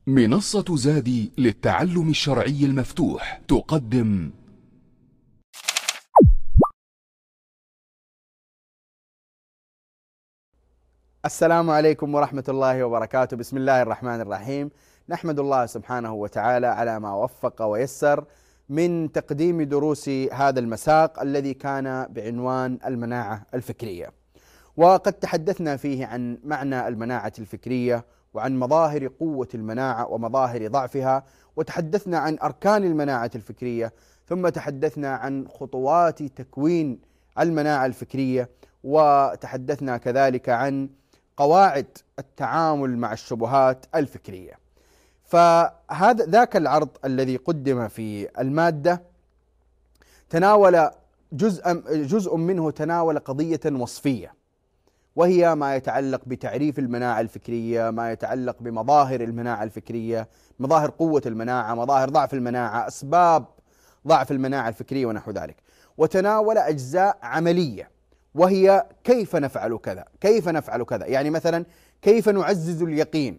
منصة زادي للتعلم الشرعي المفتوح تقدم السلام عليكم ورحمة الله وبركاته. بسم الله الرحمن الرحيم. نحمد الله سبحانه وتعالى على ما وفق ويسر من تقديم دروس هذا المساق الذي كان بعنوان المناعة الفكرية، وقد تحدثنا فيه عن معنى المناعة الفكرية وعن مظاهر قوة المناعة ومظاهر ضعفها، وتحدثنا عن أركان المناعة الفكرية، ثم تحدثنا عن خطوات تكوين المناعة الفكرية، وتحدثنا كذلك عن قواعد التعامل مع الشبهات الفكرية. فهذا ذاك العرض الذي قدم في المادة تناول جزء منه تناول قضية وصفية، وهي ما يتعلق بتعريف المناعة الفكرية، ما يتعلق بمظاهر المناعة الفكرية، مظاهر قوة المناعة، مظاهر ضعف المناعة، أسباب ضعف المناعة الفكرية ونحو ذلك. وتناول أجزاء عملية، وهي كيف نفعل كذا، كيف نفعل كذا، يعني مثلا كيف نعزز اليقين،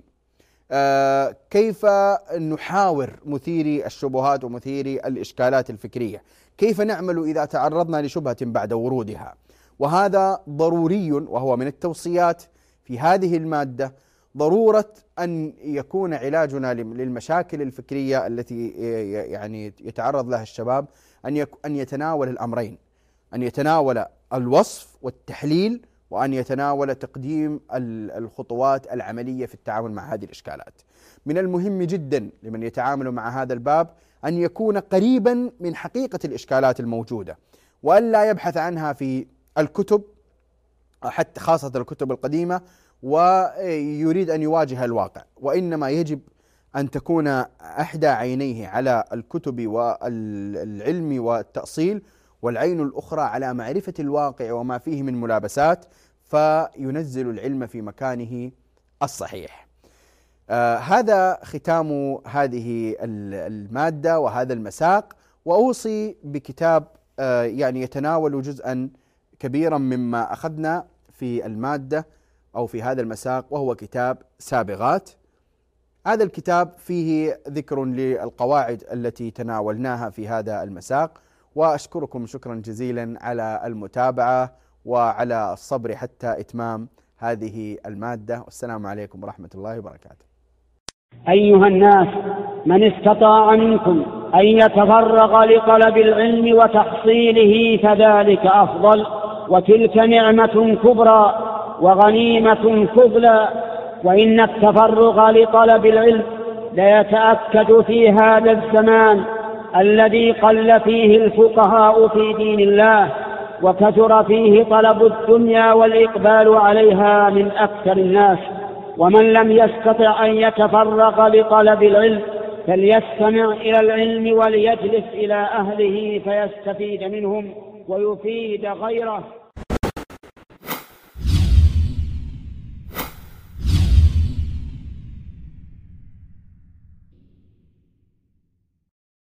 كيف نحاور مثيري الشبهات ومثيري الإشكالات الفكرية، كيف نعمل إذا تعرضنا لشبهة بعد ورودها. وهذا ضروري، وهو من التوصيات في هذه المادة، ضرورة أن يكون علاجنا للمشاكل الفكرية التي يعني يتعرض لها الشباب أن يتناول الأمرين، أن يتناول الوصف والتحليل، وأن يتناول تقديم الخطوات العملية في التعامل مع هذه الإشكالات. من المهم جدا لمن يتعامل مع هذا الباب أن يكون قريبا من حقيقة الإشكالات الموجودة، وأن لا يبحث عنها في الكتب، حتى خاصة الكتب القديمة، ويريد أن يواجه الواقع، وإنما يجب أن تكون أحدى عينيه على الكتب والعلم والتأصيل، والعين الأخرى على معرفة الواقع وما فيه من ملابسات، فينزل العلم في مكانه الصحيح. هذا ختام هذه المادة وهذا المساق. وأوصي بكتاب يعني يتناول جزءا كبيرا مما أخذنا في المادة أو في هذا المساق، وهو كتاب سابغات. هذا الكتاب فيه ذكر للقواعد التي تناولناها في هذا المساق، وأشكركم شكرا جزيلا على المتابعة وعلى الصبر حتى إتمام هذه المادة، والسلام عليكم ورحمة الله وبركاته. أيها الناس، من استطاع منكم أن يتفرغ لطلب العلم وتحصيله فذلك أفضل، وتلك نعمة كبرى وغنيمة فضلى. وإن التفرغ لطلب العلم ليتأكد في هذا الزمان الذي قل فيه الفقهاء في دين الله، وكثر فيه طلب الدنيا والإقبال عليها من أكثر الناس. ومن لم يستطع أن يتفرغ لطلب العلم فليستمع إلى العلم وليجلس إلى أهله فيستفيد منهم ويفيد غيره.